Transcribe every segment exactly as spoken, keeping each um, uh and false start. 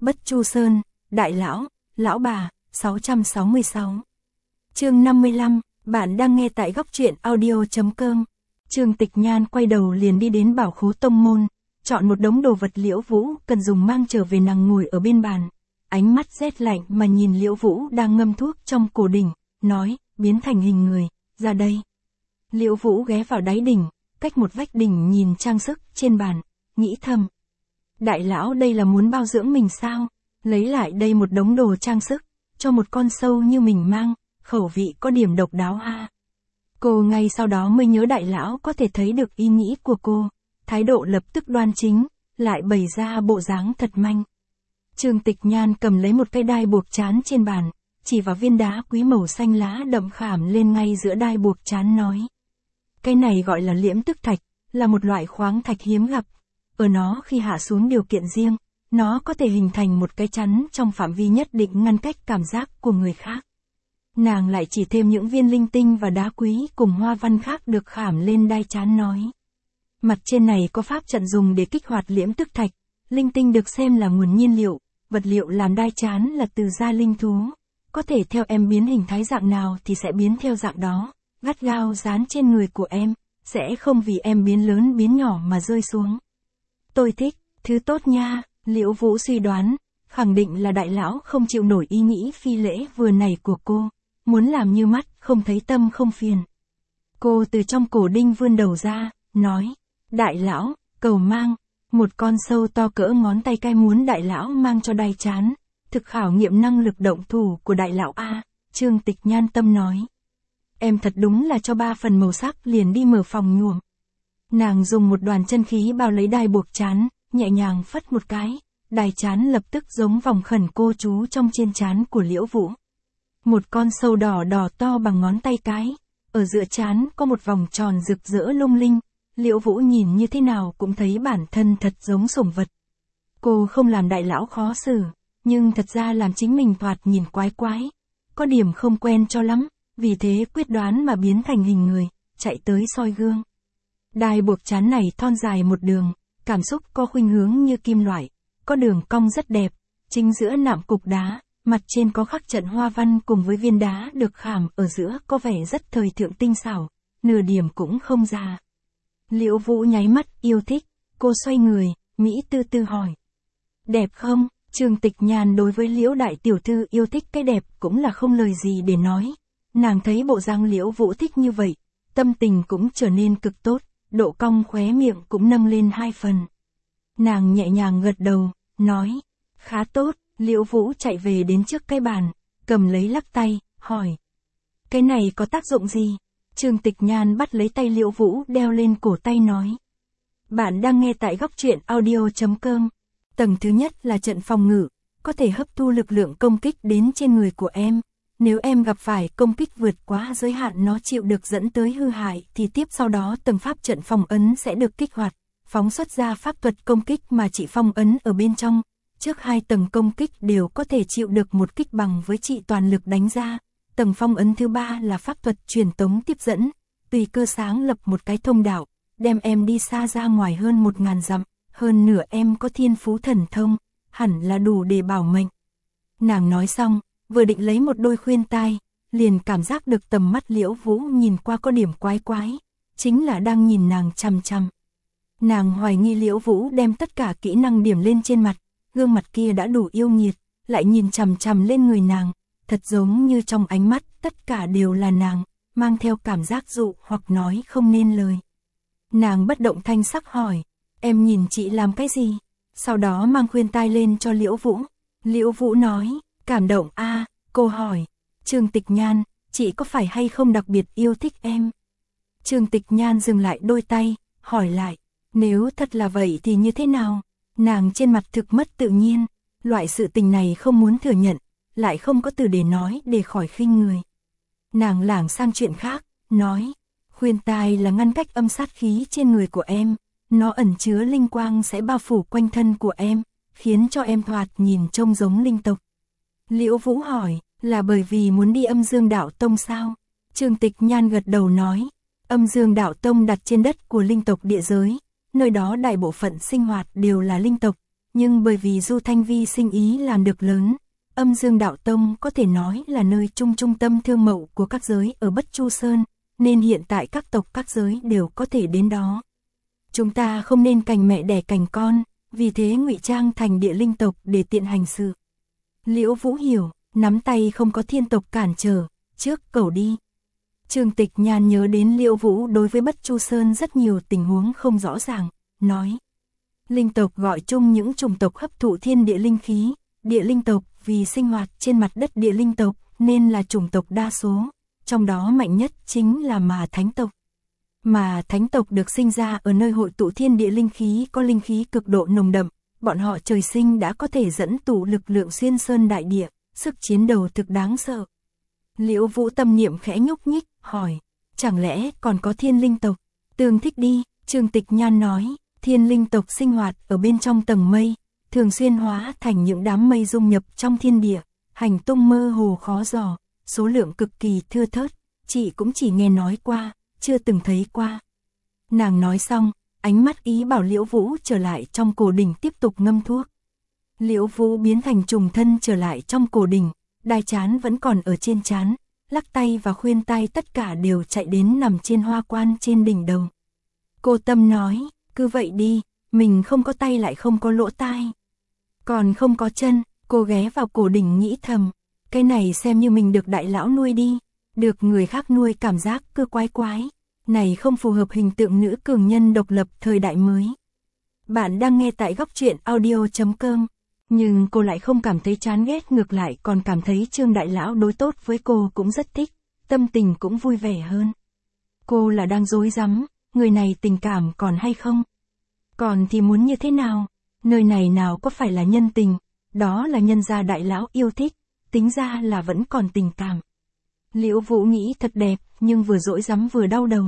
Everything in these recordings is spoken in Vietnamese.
Bất Chu Sơn, Đại Lão, Lão Bà, sáu trăm sáu mươi sáu. Chương năm mươi lăm, bạn đang nghe tại góc truyện audio.com. Trương Tịch Nhan quay đầu liền đi đến Bảo Khố tông môn, chọn một đống đồ vật Liễu Vũ cần dùng mang trở về. Nàng ngồi ở bên bàn, ánh mắt rét lạnh mà nhìn Liễu Vũ đang ngâm thuốc trong cổ đỉnh, nói, biến thành hình người, ra đây. Liễu Vũ ghé vào đáy đỉnh, cách một vách đỉnh nhìn trang sức trên bàn, nghĩ thầm. Đại lão đây là muốn bao dưỡng mình sao? Lấy lại đây một đống đồ trang sức, cho một con sâu như mình mang, khẩu vị có điểm độc đáo ha. Cô ngay sau đó mới nhớ đại lão có thể thấy được ý nghĩ của cô, thái độ lập tức đoan chính, lại bày ra bộ dáng thật manh. Trương Tịch Nhan cầm lấy một cây đai buộc trán trên bàn, chỉ vào viên đá quý màu xanh lá đậm khảm lên ngay giữa đai buộc trán nói. Cái này gọi là liễm tức thạch, là một loại khoáng thạch hiếm gặp. Ở nó khi hạ xuống điều kiện riêng, nó có thể hình thành một cái chắn trong phạm vi nhất định ngăn cách cảm giác của người khác. Nàng lại chỉ thêm những viên linh tinh và đá quý cùng hoa văn khác được khảm lên đai trán nói. Mặt trên này có pháp trận dùng để kích hoạt liễm tức thạch, linh tinh được xem là nguồn nhiên liệu, vật liệu làm đai trán là từ da linh thú. Có thể theo em biến hình thái dạng nào thì sẽ biến theo dạng đó, gắt gao dán trên người của em, sẽ không vì em biến lớn biến nhỏ mà rơi xuống. Tôi thích, thứ tốt nha, Liễu Vũ suy đoán, khẳng định là đại lão không chịu nổi ý nghĩ phi lễ vừa nảy của cô, muốn làm như mắt, không thấy tâm không phiền. Cô từ trong cổ đinh vươn đầu ra, nói, đại lão, cầu mang, một con sâu to cỡ ngón tay cái muốn đại lão mang cho đai trán, thực khảo nghiệm năng lực động thủ của đại lão A, Trương Tịch Nhan tâm nói. Em thật đúng là cho ba phần màu sắc liền đi mở phòng nhuộm. Nàng dùng một đoàn chân khí bao lấy đai buộc trán, nhẹ nhàng phất một cái, đai trán lập tức giống vòng khẩn cô chú trong trên trán của Liễu Vũ. Một con sâu đỏ đỏ to bằng ngón tay cái, ở giữa trán có một vòng tròn rực rỡ lung linh, Liễu Vũ nhìn như thế nào cũng thấy bản thân thật giống sủng vật. Cô không làm đại lão khó xử, nhưng thật ra làm chính mình thoạt nhìn quái quái, có điểm không quen cho lắm, vì thế quyết đoán mà biến thành hình người, chạy tới soi gương. Đai buộc trán này thon dài một đường, cảm xúc có khuynh hướng như kim loại, có đường cong rất đẹp, chính giữa nạm cục đá, mặt trên có khắc trận hoa văn cùng với viên đá được khảm ở giữa có vẻ rất thời thượng tinh xảo, nửa điểm cũng không già. Liễu Vũ nháy mắt yêu thích, cô xoay người, Mỹ tư tư hỏi. Đẹp không? Trương Tịch Nhan đối với Liễu đại tiểu thư yêu thích cái đẹp cũng là không lời gì để nói. Nàng thấy bộ dáng Liễu Vũ thích như vậy, tâm tình cũng trở nên cực tốt, độ cong khóe miệng cũng nâng lên hai phần. Nàng nhẹ nhàng gật đầu, nói, khá tốt. Liễu Vũ chạy về đến trước cái bàn, cầm lấy lắc tay, hỏi. Cái này có tác dụng gì? Trương Tịch Nhan bắt lấy tay Liễu Vũ đeo lên cổ tay nói. Bạn đang nghe tại góc truyện audio.com. Tầng thứ nhất là trận phòng ngự, có thể hấp thu lực lượng công kích đến trên người của em. Nếu em gặp phải công kích vượt quá giới hạn nó chịu được dẫn tới hư hại thì tiếp sau đó tầng pháp trận phòng ấn sẽ được kích hoạt, phóng xuất ra pháp thuật công kích mà chị phong ấn ở bên trong. Trước hai tầng công kích đều có thể chịu được một kích bằng với chị toàn lực đánh ra. Tầng phong ấn thứ ba là pháp thuật truyền tống tiếp dẫn, tùy cơ sáng lập một cái thông đạo, đem em đi xa ra ngoài hơn một ngàn dặm, hơn nửa em có thiên phú thần thông, hẳn là đủ để bảo mệnh. Nàng nói xong, vừa định lấy một đôi khuyên tai, liền cảm giác được tầm mắt Liễu Vũ nhìn qua có điểm quái quái, chính là đang nhìn nàng chằm chằm. Nàng hoài nghi Liễu Vũ đem tất cả kỹ năng điểm lên trên mặt, gương mặt kia đã đủ yêu nghiệt, lại nhìn chằm chằm lên người nàng, thật giống như trong ánh mắt tất cả đều là nàng, mang theo cảm giác dụ hoặc nói không nên lời. Nàng bất động thanh sắc hỏi, em nhìn chị làm cái gì? Sau đó mang khuyên tai lên cho Liễu Vũ. Liễu Vũ nói, cảm động a. À, cô hỏi, Trương Tịch Nhan, chị có phải hay không đặc biệt yêu thích em? Trương Tịch Nhan dừng lại đôi tay, hỏi lại, nếu thật là vậy thì như thế nào? Nàng trên mặt thực mất tự nhiên, loại sự tình này không muốn thừa nhận, lại không có từ để nói để khỏi khinh người. Nàng lảng sang chuyện khác, nói, khuyên tai là ngăn cách âm sát khí trên người của em, nó ẩn chứa linh quang sẽ bao phủ quanh thân của em, khiến cho em thoạt nhìn trông giống linh tộc. Liễu Vũ hỏi, là bởi vì muốn đi Âm Dương Đạo Tông sao? Trương Tịch Nhan gật đầu nói, Âm Dương Đạo Tông đặt trên đất của linh tộc địa giới, nơi đó đại bộ phận sinh hoạt đều là linh tộc, nhưng bởi vì Du Thanh Vi sinh ý làm được lớn, Âm Dương Đạo Tông có thể nói là nơi trung trung tâm thương mậu của các giới ở Bất Chu Sơn, nên hiện tại các tộc các giới đều có thể đến đó. Chúng ta không nên cành mẹ đẻ cành con, vì thế ngụy trang thành địa linh tộc để tiện hành sự. Liễu Vũ hiểu, nắm tay không có thiên tộc cản trở, trước cầu đi. Trương Tịch Nhan nhớ đến Liễu Vũ đối với Bất Chu Sơn rất nhiều tình huống không rõ ràng, nói. Linh tộc gọi chung những chủng tộc hấp thụ thiên địa linh khí, địa linh tộc vì sinh hoạt trên mặt đất địa linh tộc nên là chủng tộc đa số, trong đó mạnh nhất chính là Mà Thánh tộc. Mà Thánh tộc được sinh ra ở nơi hội tụ thiên địa linh khí có linh khí cực độ nồng đậm, bọn họ trời sinh đã có thể dẫn tụ lực lượng xuyên sơn đại địa, sức chiến đấu thực đáng sợ. Liễu Vũ tâm niệm khẽ nhúc nhích, hỏi, chẳng lẽ còn có thiên linh tộc? Tương thích đi, Trương Tịch Nhan nói, thiên linh tộc sinh hoạt ở bên trong tầng mây, thường xuyên hóa thành những đám mây dung nhập trong thiên địa, hành tung mơ hồ khó dò, số lượng cực kỳ thưa thớt, chị cũng chỉ nghe nói qua, chưa từng thấy qua. Nàng nói xong, ánh mắt ý bảo Liễu Vũ trở lại trong cổ đỉnh tiếp tục ngâm thuốc. Liễu Vũ biến thành trùng thân trở lại trong cổ đỉnh, đai chán vẫn còn ở trên chán, lắc tay và khuyên tai tất cả đều chạy đến nằm trên hoa quan trên đỉnh đầu. Cô Tâm nói, cứ vậy đi, mình không có tay lại không có lỗ tai, còn không có chân. Cô ghé vào cổ đỉnh nghĩ thầm, cái này xem như mình được đại lão nuôi đi, được người khác nuôi cảm giác cứ quái quái, này không phù hợp hình tượng nữ cường nhân độc lập thời đại mới. Bạn đang nghe tại góc truyện audio chấm com, nhưng cô lại không cảm thấy chán ghét, ngược lại còn cảm thấy Trương đại lão đối tốt với cô cũng rất thích, tâm tình cũng vui vẻ hơn. Cô là đang rối rắm, người này tình cảm còn hay không? Còn thì muốn như thế nào? Nơi này nào có phải là nhân tình, đó là nhân gia đại lão yêu thích, tính ra là vẫn còn tình cảm. Liễu Vũ nghĩ thật đẹp, nhưng vừa rối rắm vừa đau đầu.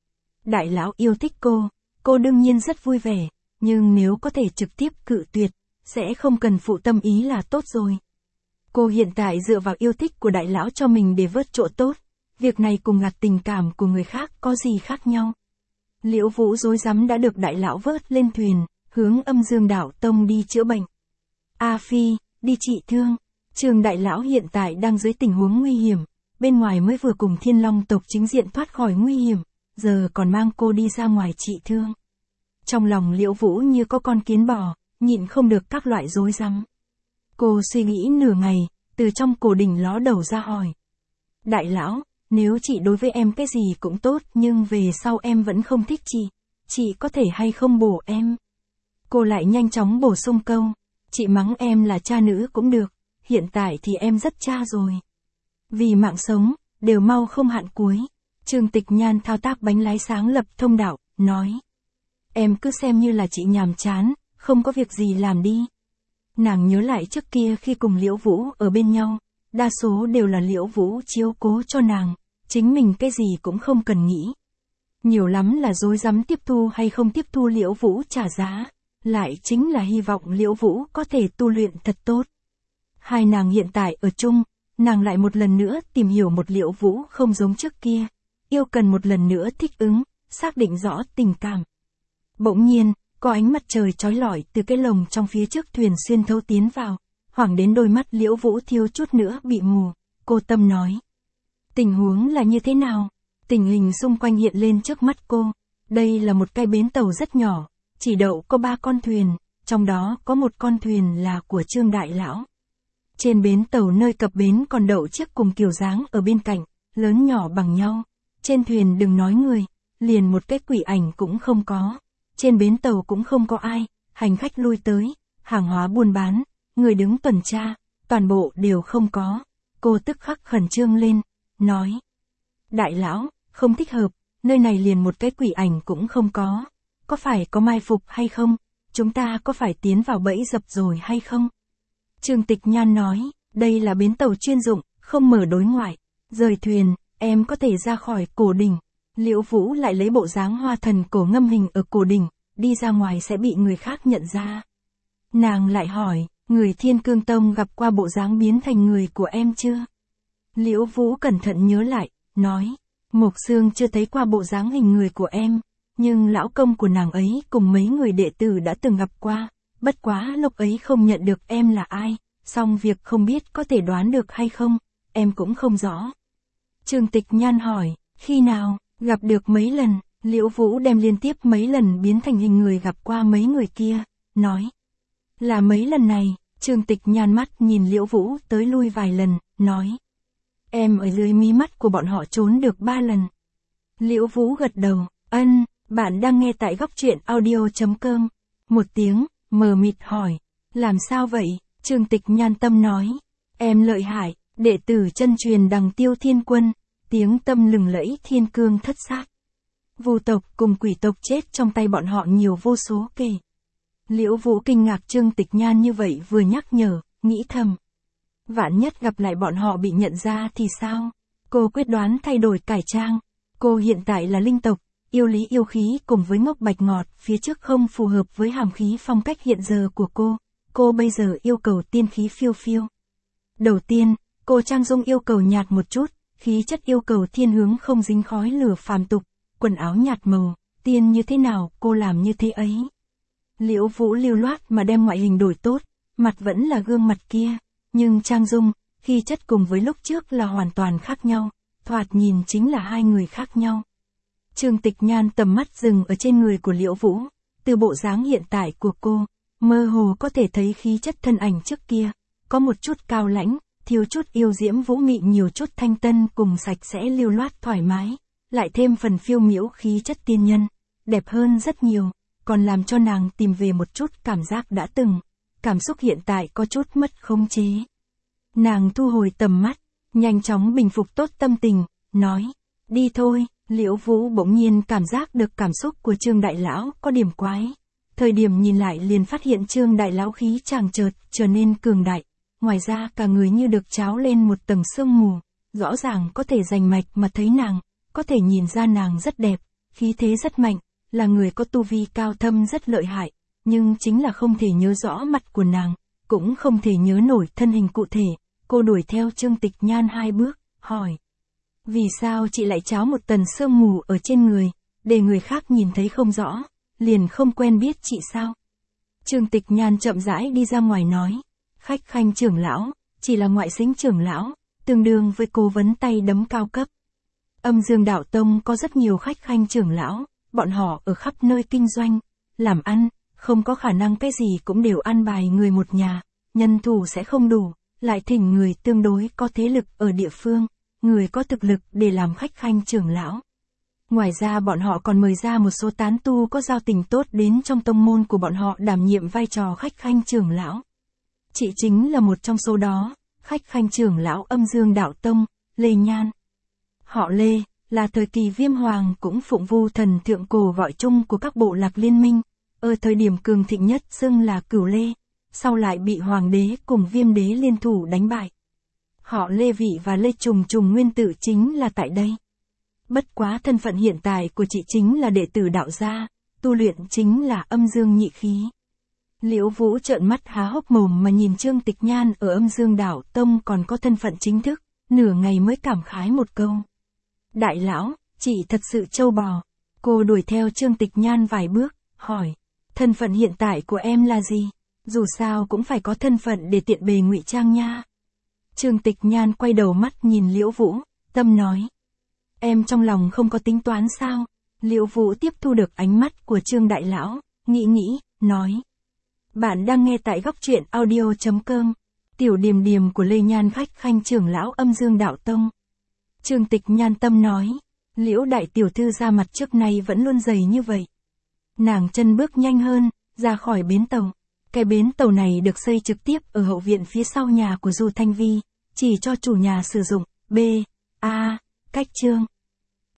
Đại lão yêu thích cô, cô đương nhiên rất vui vẻ, nhưng nếu có thể trực tiếp cự tuyệt, sẽ không cần phụ tâm ý là tốt rồi. Cô hiện tại dựa vào yêu thích của đại lão cho mình để vớt chỗ tốt, việc này cùng gặt tình cảm của người khác có gì khác nhau. Liễu Vũ rối rắm đã được đại lão vớt lên thuyền, hướng Âm Dương Đạo Tông đi chữa bệnh. A Phi, đi trị thương. Trương đại lão hiện tại đang dưới tình huống nguy hiểm, bên ngoài mới vừa cùng Thiên Long tộc chính diện thoát khỏi nguy hiểm, giờ còn mang cô đi ra ngoài trị thương. Trong lòng Liễu Vũ như có con kiến bò, nhịn không được các loại rối rắm. Cô suy nghĩ nửa ngày, từ trong cổ đỉnh ló đầu ra hỏi. Đại lão, nếu chị đối với em cái gì cũng tốt nhưng về sau em vẫn không thích chị, chị có thể hay không bổ em? Cô lại nhanh chóng bổ sung câu, chị mắng em là cha nữ cũng được, hiện tại thì em rất cha rồi. Vì mạng sống, đều mau không hạn cuối. Trương Tịch Nhan thao tác bánh lái sáng lập thông đạo, nói. Em cứ xem như là chị nhàm chán, không có việc gì làm đi. Nàng nhớ lại trước kia khi cùng Liễu Vũ ở bên nhau, đa số đều là Liễu Vũ chiếu cố cho nàng, chính mình cái gì cũng không cần nghĩ. Nhiều lắm là rối rắm tiếp thu hay không tiếp thu Liễu Vũ trả giá, lại chính là hy vọng Liễu Vũ có thể tu luyện thật tốt. Hai nàng hiện tại ở chung, nàng lại một lần nữa tìm hiểu một Liễu Vũ không giống trước kia, yêu cần một lần nữa thích ứng, xác định rõ tình cảm. Bỗng nhiên, có ánh mặt trời chói lọi từ cái lồng trong phía trước thuyền xuyên thấu tiến vào, hoảng đến đôi mắt Liễu Vũ thiếu chút nữa bị mù. Cô Tâm nói. Tình huống là như thế nào? Tình hình xung quanh hiện lên trước mắt cô. Đây là một cái bến tàu rất nhỏ, chỉ đậu có ba con thuyền, trong đó có một con thuyền là của Trương đại lão. Trên bến tàu nơi cập bến còn đậu chiếc cùng kiểu dáng ở bên cạnh, lớn nhỏ bằng nhau. Trên thuyền đừng nói người, liền một cái quỷ ảnh cũng không có. Trên bến tàu cũng không có ai, hành khách lui tới, hàng hóa buôn bán, người đứng tuần tra, toàn bộ đều không có. Cô tức khắc khẩn trương lên, nói. Đại lão, không thích hợp, nơi này liền một cái quỷ ảnh cũng không có. Có phải có mai phục hay không? Chúng ta có phải tiến vào bẫy dập rồi hay không? Trương Tịch Nhan nói, đây là bến tàu chuyên dụng, không mở đối ngoại. Rời thuyền, em có thể ra khỏi cổ đỉnh. Liễu Vũ lại lấy bộ dáng hoa thần cổ ngâm hình ở cổ đỉnh, đi ra ngoài sẽ bị người khác nhận ra. Nàng lại hỏi, người Thiên Cương Tông gặp qua bộ dáng biến thành người của em chưa? Liễu Vũ cẩn thận nhớ lại, nói, Mộc Sương chưa thấy qua bộ dáng hình người của em, nhưng lão công của nàng ấy cùng mấy người đệ tử đã từng gặp qua, bất quá lúc ấy không nhận được em là ai, song việc không biết có thể đoán được hay không, em cũng không rõ. Trương Tịch Nhan hỏi, khi nào, gặp được mấy lần, Liễu Vũ đem liên tiếp mấy lần biến thành hình người gặp qua mấy người kia, nói. Là mấy lần này, Trương Tịch Nhan mắt nhìn Liễu Vũ tới lui vài lần, nói. Em ở dưới mí mắt của bọn họ trốn được ba lần. Liễu Vũ gật đầu, ân, bạn đang nghe tại góc truyện audio.com. Một tiếng, mờ mịt hỏi, làm sao vậy? Trương Tịch Nhan tâm nói, em lợi hại, đệ tử chân truyền Đằng Tiêu Thiên Quân, tiếng tâm lừng lẫy thiên cương thất sát. Vu tộc cùng quỷ tộc chết trong tay bọn họ nhiều vô số kể. Liễu Vũ kinh ngạc Trương Tịch Nhan như vậy vừa nhắc nhở, nghĩ thầm. Vạn nhất gặp lại bọn họ bị nhận ra thì sao? Cô quyết đoán thay đổi cải trang. Cô hiện tại là linh tộc, yêu lý yêu khí cùng với ngốc bạch ngọt phía trước không phù hợp với hàm khí phong cách hiện giờ của cô. Cô bây giờ yêu cầu tiên khí phiêu phiêu. Đầu tiên, cô trang dung yêu cầu nhạt một chút, khí chất yêu cầu thiên hướng không dính khói lửa phàm tục, quần áo nhạt màu, tiên như thế nào cô làm như thế ấy. Liễu Vũ lưu loát mà đem ngoại hình đổi tốt, mặt vẫn là gương mặt kia, nhưng trang dung, khí chất cùng với lúc trước là hoàn toàn khác nhau, thoạt nhìn chính là hai người khác nhau. Trương Tịch Nhan tầm mắt dừng ở trên người của Liễu Vũ, từ bộ dáng hiện tại của cô, mơ hồ có thể thấy khí chất thân ảnh trước kia, có một chút cao lãnh, thiếu chút yêu diễm vũ mị nhiều chút thanh tân cùng sạch sẽ lưu loát thoải mái, lại thêm phần phiêu miễu khí chất tiên nhân, đẹp hơn rất nhiều, còn làm cho nàng tìm về một chút cảm giác đã từng, cảm xúc hiện tại có chút mất khống chế. Nàng thu hồi tầm mắt, nhanh chóng bình phục tốt tâm tình, nói, đi thôi. Liễu Vũ bỗng nhiên cảm giác được cảm xúc của Trương Đại Lão có điểm quái. Thời điểm nhìn lại liền phát hiện Trương Đại Lão khí chàng chợt trở nên cường đại. Ngoài ra cả người như được tráo lên một tầng sương mù. Rõ ràng có thể rành mạch mà thấy nàng, có thể nhìn ra nàng rất đẹp, khí thế rất mạnh, là người có tu vi cao thâm rất lợi hại. Nhưng chính là không thể nhớ rõ mặt của nàng, cũng không thể nhớ nổi thân hình cụ thể. Cô đuổi theo Trương Tịch Nhan hai bước, hỏi. Vì sao chị lại tráo một tầng sương mù ở trên người, để người khác nhìn thấy không rõ, liền không quen biết chị sao? Trương Tịch Nhan chậm rãi đi ra ngoài nói, khách khanh trưởng lão, chỉ là ngoại xính trưởng lão, tương đương với cố vấn tay đấm cao cấp. Âm Dương Đạo Tông có rất nhiều khách khanh trưởng lão, bọn họ ở khắp nơi kinh doanh, làm ăn, không có khả năng cái gì cũng đều ăn bài người một nhà, nhân thủ sẽ không đủ, lại thỉnh người tương đối có thế lực ở địa phương. Người có thực lực để làm khách khanh trưởng lão. Ngoài ra bọn họ còn mời ra một số tán tu có giao tình tốt đến trong tông môn của bọn họ đảm nhiệm vai trò khách khanh trưởng lão. Chị chính là một trong số đó, khách khanh trưởng lão Âm Dương Đạo Tông, Lê Nhan. Họ Lê, là thời kỳ Viêm Hoàng cũng phụng vu thần thượng cổ gọi chung của các bộ lạc liên minh, ở thời điểm cường thịnh nhất xưng là Cửu Lê, sau lại bị Hoàng đế cùng Viêm đế liên thủ đánh bại. Họ Lê Vị và Lê Trùng Trùng nguyên tử chính là tại đây. Bất quá thân phận hiện tại của chị chính là đệ tử đạo gia, tu luyện chính là âm dương nhị khí. Liễu Vũ trợn mắt há hốc mồm mà nhìn Trương Tịch Nhan ở Âm Dương Đạo Tông còn có thân phận chính thức, nửa ngày mới cảm khái một câu. Đại lão, chị thật sự trâu bò. Cô đuổi theo Trương Tịch Nhan vài bước, hỏi, thân phận hiện tại của em là gì? Dù sao cũng phải có thân phận để tiện bề ngụy trang nha. Trương Tịch Nhan quay đầu mắt nhìn Liễu Vũ, tâm nói. Em trong lòng không có tính toán sao? Liễu Vũ tiếp thu được ánh mắt của Trương Đại Lão, nghĩ nghĩ, nói. Bạn đang nghe tại góc truyện audio.com, tiểu điềm điềm của Lê Nhan khách khanh trưởng lão Âm Dương Đạo Tông. Trương Tịch Nhan tâm nói, Liễu đại tiểu thư ra mặt trước nay vẫn luôn dày như vậy. Nàng chân bước nhanh hơn, ra khỏi bến tàu. Cái bến tàu này được xây trực tiếp ở hậu viện phía sau nhà của Du Thanh Vi, chỉ cho chủ nhà sử dụng. B. A. Cách chương.